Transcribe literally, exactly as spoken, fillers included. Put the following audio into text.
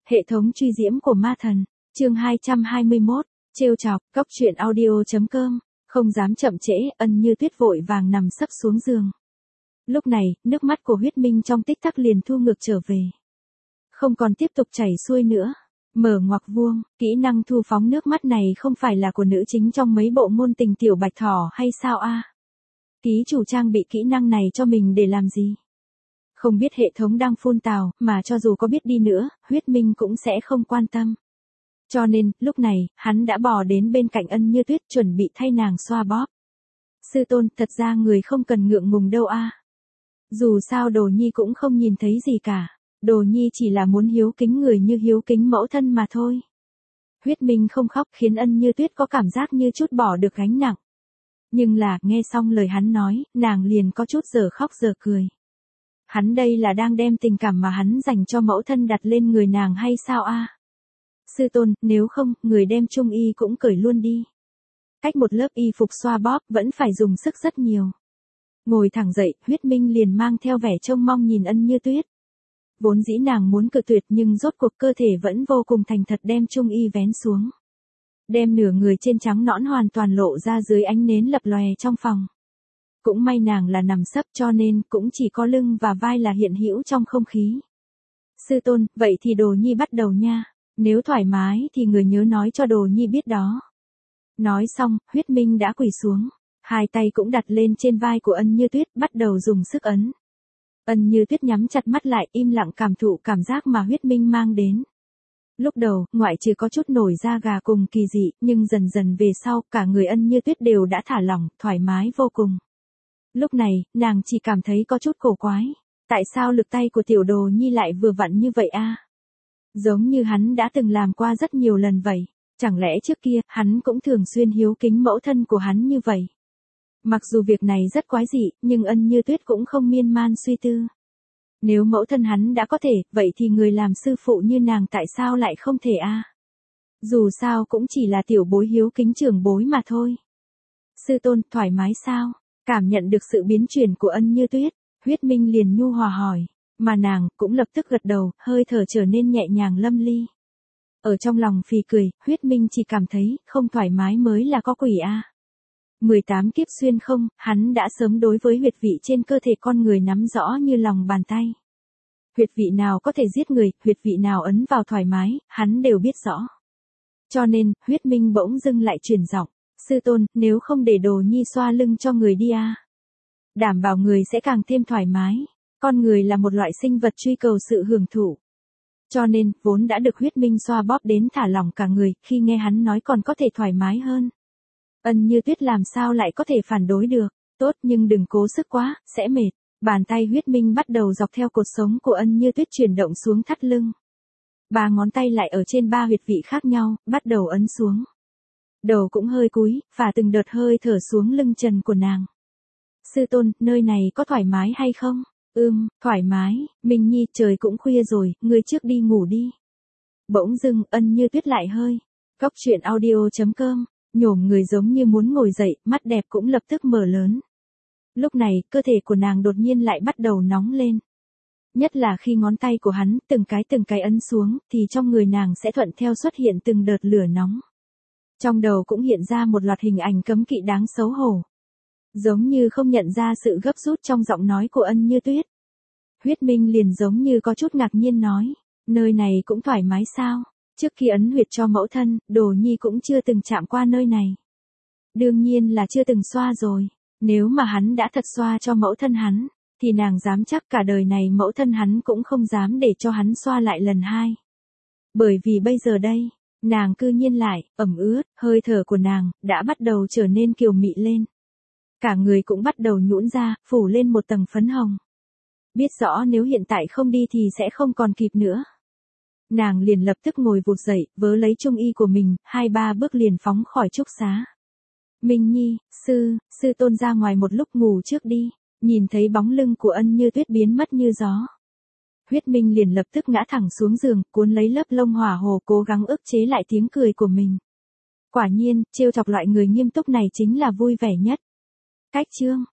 Hệ thống truy diễm của ma thần, chương hai trăm hai mươi mốt, trêu chọc, cóc truyện audio.com, không dám chậm trễ, Ân Như Tuyết vội vàng nằm sấp xuống giường. Lúc này, nước mắt của Huyết Minh trong tích tắc liền thu ngược trở về. Không còn tiếp tục chảy xuôi nữa. Mở ngoặc vuông, kỹ năng thu phóng nước mắt này không phải là của nữ chính trong mấy bộ ngôn tình tiểu bạch thỏ hay sao a? Ký chủ trang bị kỹ năng này cho mình để làm gì? Không biết hệ thống đang phun tào, mà cho dù có biết đi nữa, Huyết Minh cũng sẽ không quan tâm. Cho nên, lúc này, hắn đã bò đến bên cạnh Ân Như Tuyết chuẩn bị thay nàng xoa bóp. Sư tôn, thật ra người không cần ngượng ngùng đâu a. Dù sao Đồ Nhi cũng không nhìn thấy gì cả. Đồ Nhi chỉ là muốn hiếu kính người như hiếu kính mẫu thân mà thôi. Huyết Minh không khóc khiến Ân Như Tuyết có cảm giác như chút bỏ được gánh nặng. Nhưng là, nghe xong lời hắn nói, nàng liền có chút giờ khóc giờ cười. Hắn đây là đang đem tình cảm mà hắn dành cho mẫu thân đặt lên người nàng hay sao a? Sư tôn, nếu không, người đem trung y cũng cởi luôn đi. Cách một lớp y phục xoa bóp vẫn phải dùng sức rất nhiều. Ngồi thẳng dậy, Huyết Minh liền mang theo vẻ trông mong nhìn Ân Như Tuyết. Vốn dĩ nàng muốn cự tuyệt nhưng rốt cuộc cơ thể vẫn vô cùng thành thật đem trung y vén xuống. Đem nửa người trên trắng nõn hoàn toàn lộ ra dưới ánh nến lập lòe trong phòng. Cũng may nàng là nằm sấp cho nên cũng chỉ có lưng và vai là hiện hữu trong không khí. Sư tôn, vậy thì Đồ Nhi bắt đầu nha. Nếu thoải mái thì người nhớ nói cho Đồ Nhi biết đó. Nói xong, Huyết Minh đã quỳ xuống. Hai tay cũng đặt lên trên vai của Ân Như Tuyết, bắt đầu dùng sức ấn. Ân Như Tuyết nhắm chặt mắt lại, im lặng cảm thụ cảm giác mà Huyết Minh mang đến. Lúc đầu, ngoại trừ có chút nổi da gà cùng kỳ dị, nhưng dần dần về sau, cả người Ân Như Tuyết đều đã thả lỏng, thoải mái vô cùng. Lúc này, nàng chỉ cảm thấy có chút cổ quái. Tại sao lực tay của tiểu Đồ Nhi lại vừa vặn như vậy a? Giống như hắn đã từng làm qua rất nhiều lần vậy. Chẳng lẽ trước kia, hắn cũng thường xuyên hiếu kính mẫu thân của hắn như vậy? Mặc dù việc này rất quái dị, nhưng Ân Như Tuyết cũng không miên man suy tư. Nếu mẫu thân hắn đã có thể, vậy thì người làm sư phụ như nàng tại sao lại không thể a? Dù sao cũng chỉ là tiểu bối hiếu kính trưởng bối mà thôi. Sư tôn, thoải mái sao? Cảm nhận được sự biến chuyển của Ân Như Tuyết, Huyết Minh liền nhu hòa hỏi, mà nàng cũng lập tức gật đầu, hơi thở trở nên nhẹ nhàng lâm ly. Ở trong lòng phì cười, Huyết Minh chỉ cảm thấy, không thoải mái mới là có quỷ a. mười tám kiếp xuyên không, hắn đã sớm đối với huyệt vị trên cơ thể con người nắm rõ như lòng bàn tay. Huyệt vị nào có thể giết người, huyệt vị nào ấn vào thoải mái, hắn đều biết rõ. Cho nên, Huyết Minh bỗng dưng lại chuyển giọng, sư tôn, nếu không để Đồ Nhi xoa lưng cho người đi a. Đảm bảo người sẽ càng thêm thoải mái. Con người là một loại sinh vật truy cầu sự hưởng thụ. Cho nên, vốn đã được Huyết Minh xoa bóp đến thả lỏng cả người, khi nghe hắn nói còn có thể thoải mái hơn. Ân Như Tuyết làm sao lại có thể phản đối được, tốt nhưng đừng cố sức quá, sẽ mệt. Bàn tay Huyết Minh bắt đầu dọc theo cột sống của Ân Như Tuyết chuyển động xuống thắt lưng. Ba ngón tay lại ở trên ba huyệt vị khác nhau, bắt đầu ấn xuống. Đầu cũng hơi cúi, phả từng đợt hơi thở xuống lưng trần của nàng. Sư tôn, nơi này có thoải mái hay không? Ừm, thoải mái, Minh Nhi, trời cũng khuya rồi, ngươi trước đi ngủ đi. Bỗng dưng, Ân Như Tuyết lại hơi. Cóc truyện audio.com, nhổm người giống như muốn ngồi dậy, mắt đẹp cũng lập tức mở lớn. Lúc này, cơ thể của nàng đột nhiên lại bắt đầu nóng lên. Nhất là khi ngón tay của hắn, từng cái từng cái ấn xuống, thì trong người nàng sẽ thuận theo xuất hiện từng đợt lửa nóng. Trong đầu cũng hiện ra một loạt hình ảnh cấm kỵ đáng xấu hổ. Giống như không nhận ra sự gấp rút trong giọng nói của Ân Như Tuyết. Huyết Minh liền giống như có chút ngạc nhiên nói, nơi này cũng thoải mái sao? Trước khi ấn huyệt cho mẫu thân, Đồ Nhi cũng chưa từng chạm qua nơi này. Đương nhiên là chưa từng xoa rồi. Nếu mà hắn đã thật xoa cho mẫu thân hắn, thì nàng dám chắc cả đời này mẫu thân hắn cũng không dám để cho hắn xoa lại lần hai. Bởi vì bây giờ đây, nàng cư nhiên lại, ẩm ướt, hơi thở của nàng, đã bắt đầu trở nên kiều mị lên. Cả người cũng bắt đầu nhũn ra, phủ lên một tầng phấn hồng. Biết rõ nếu hiện tại không đi thì sẽ không còn kịp nữa. Nàng liền lập tức ngồi vụt dậy, vớ lấy trung y của mình, hai ba bước liền phóng khỏi trúc xá. Minh Nhi, sư, sư tôn ra ngoài một lúc ngủ trước đi. Nhìn thấy bóng lưng của Ân Như Tuyết biến mất như gió. Huyết Minh liền lập tức ngã thẳng xuống giường, cuốn lấy lớp lông hỏa hồ cố gắng ức chế lại tiếng cười của mình. Quả nhiên, trêu chọc loại người nghiêm túc này chính là vui vẻ nhất. Cách chương